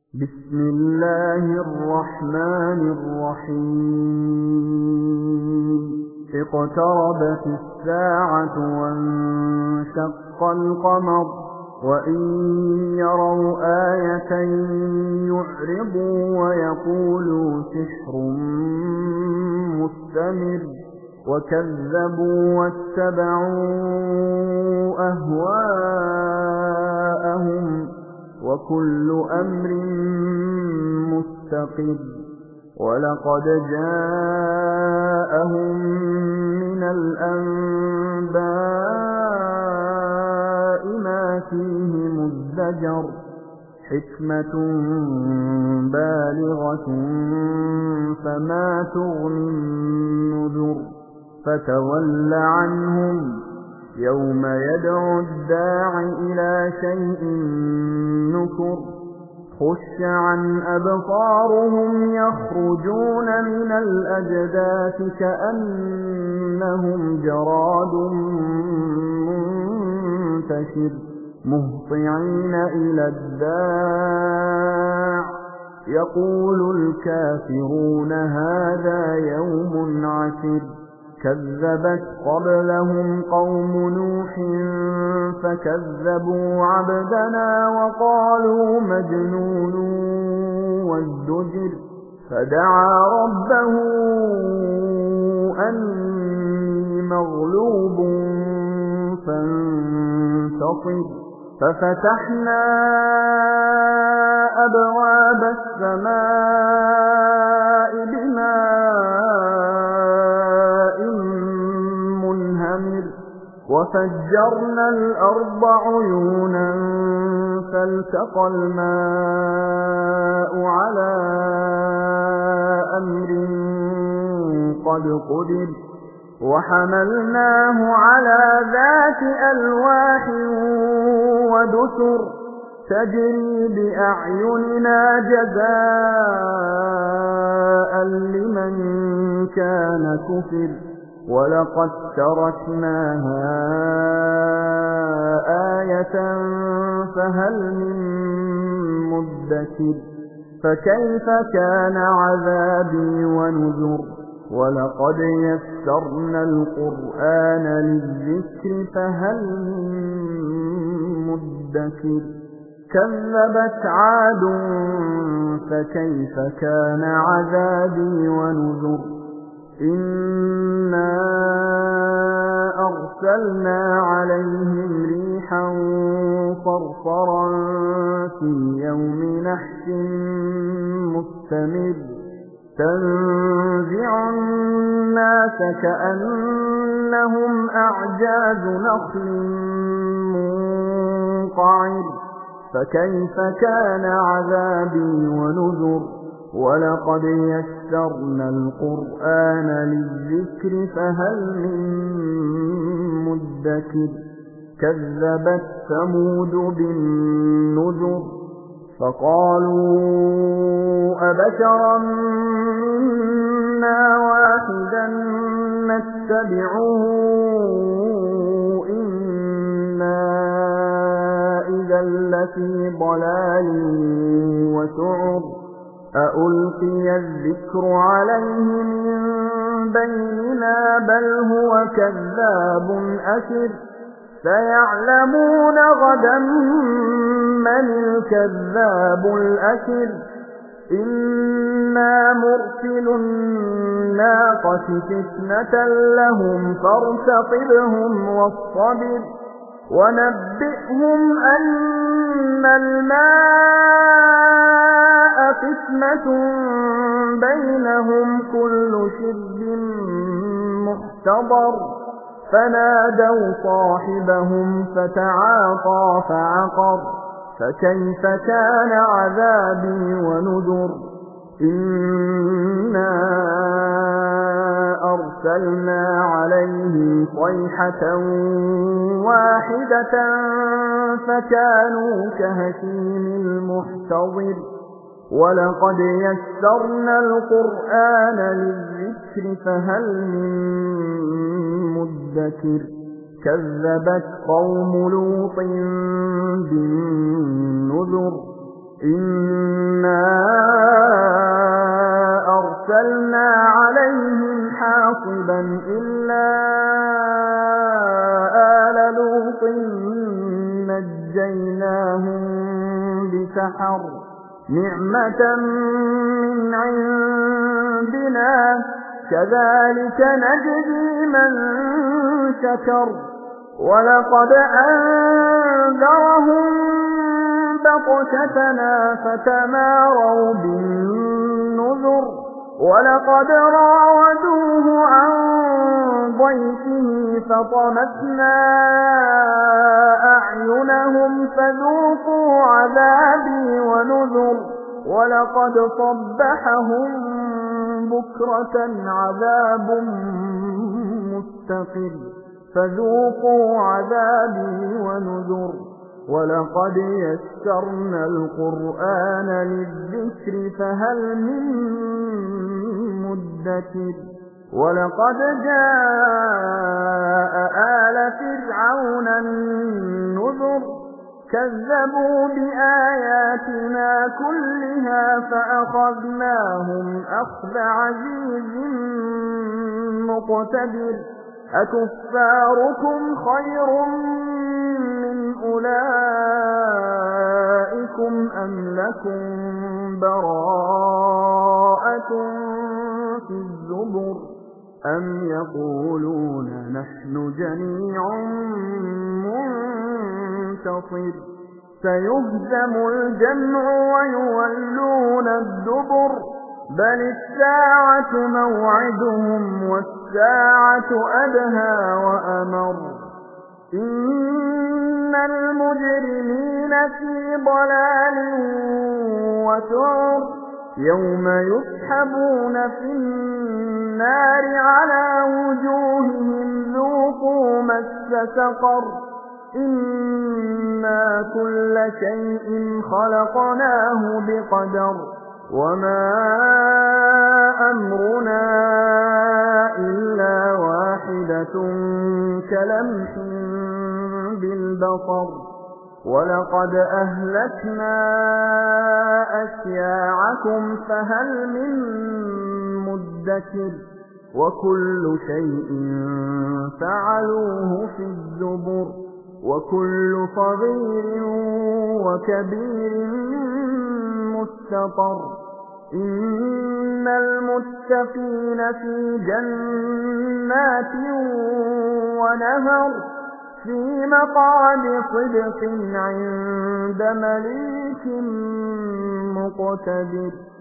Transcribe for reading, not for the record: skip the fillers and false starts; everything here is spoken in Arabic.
بسم الله الرحمن الرحيم اقتربت الساعة وانشق القمر وإن يروا آية يعرضوا ويقولوا سحر مستمر وكذبوا واتبعوا أهواءهم وكل أمر مستقر ولقد جاءهم من الأنباء ما فيه مزدجر حكمة بالغة فما تغني النذر فتول عنهم يوم يدعو الداع إلى شيء نكر خش عن أبصارهم يخرجون من الأجداث كأنهم جراد منتشر مهطعين إلى الداع يقول الكافرون هذا يوم عسر كذبت قبلهم قوم نوح فكذبوا عبدنا وقالوا مجنون وازدجر فدعا ربه أني مغلوب فانتصر ففتحنا أبواب السماء بماء منهمر وفجرنا الأرض عيونا فالتقى الماء على أمر قد قدر وحملناه على ذات ألواح ودسر تجري بأعيننا جزاء لمن كان كفر ولقد تركناها آية فهل من مدكر فكيف كان عذابي ونذر ولقد يسرنا القرآن للذكر فهل من مدكر كذبت عاد فكيف كان عذابي ونذر إنا أرسلنا عليهم ريحا صرصرا في يوم نحس مستمر تنزع الناس كأنهم أعجاز نخل منقعر فكيف كان عذابي ونذر ولقد يسرنا القرآن للذكر فهل من مدكر كذبت ثمود بالنذر فقالوا أبشرا منا واحدا نتبعه إنا إذا لفي ضلال وسعر أألقي الذكر عليه من بيننا بل هو كذاب أشر سيعلمون غدا من الكذاب الأشر إنا مرسل الناقة فتنة لهم فارتقبهم واصطبر ونبئهم أن الماء قسمة بينهم كل شرب محتضر فنادوا صاحبهم فتعاطى فعقر فكيف كان عذابي ونذر إنا أرسلنا عليهم صيحة واحدة فكانوا كهشيم المحتضر ولقد يسرنا القرآن للذكر فهل من مدكر كذبت قوم لوط بالنذر إنا أرسلنا عليهم حاصبا إلا آل لوط نجيناهم بسحر نعمة من عندنا كذلك نجزي من شكر ولقد أنذرهم بطشتنا فتماروا بالنذر ولقد راودوه عن ضيفه فطمسنا أعينهم فذوقوا عذابي ونذر ولقد صبحهم بكرة عذاب مستقر فذوقوا عذابي ونذر ولقد يسرنا القرآن للذكر فهل من مدكر ولقد جاء آل فرعون النذر كذبوا بآياتنا كلها فأخذناهم أخذ عزيز مقتدر أكفاركم خير من أولئكم أم لكم براءة في الزبر أم يقولون نحن جميع منتصر سيهزم الجمع ويولون الدبر بل الساعة موعدهم والساعة أدهى وأمر إن المجرمين في ضلال وسعر يوم يسحبون في النار على وجوههم ذوقوا مس سقر إنا كل شيء خلقناه بقدر وما أمرنا إلا واحدة كلمح بالبصر ولقد أهلكنا أشياعكم فهل من مدكر وكل شيء فعلوه في الزبر وكل صغير وكبير مستطر إن المتقين في جنات ونهر في مقعد صدق عند مليك مقتدر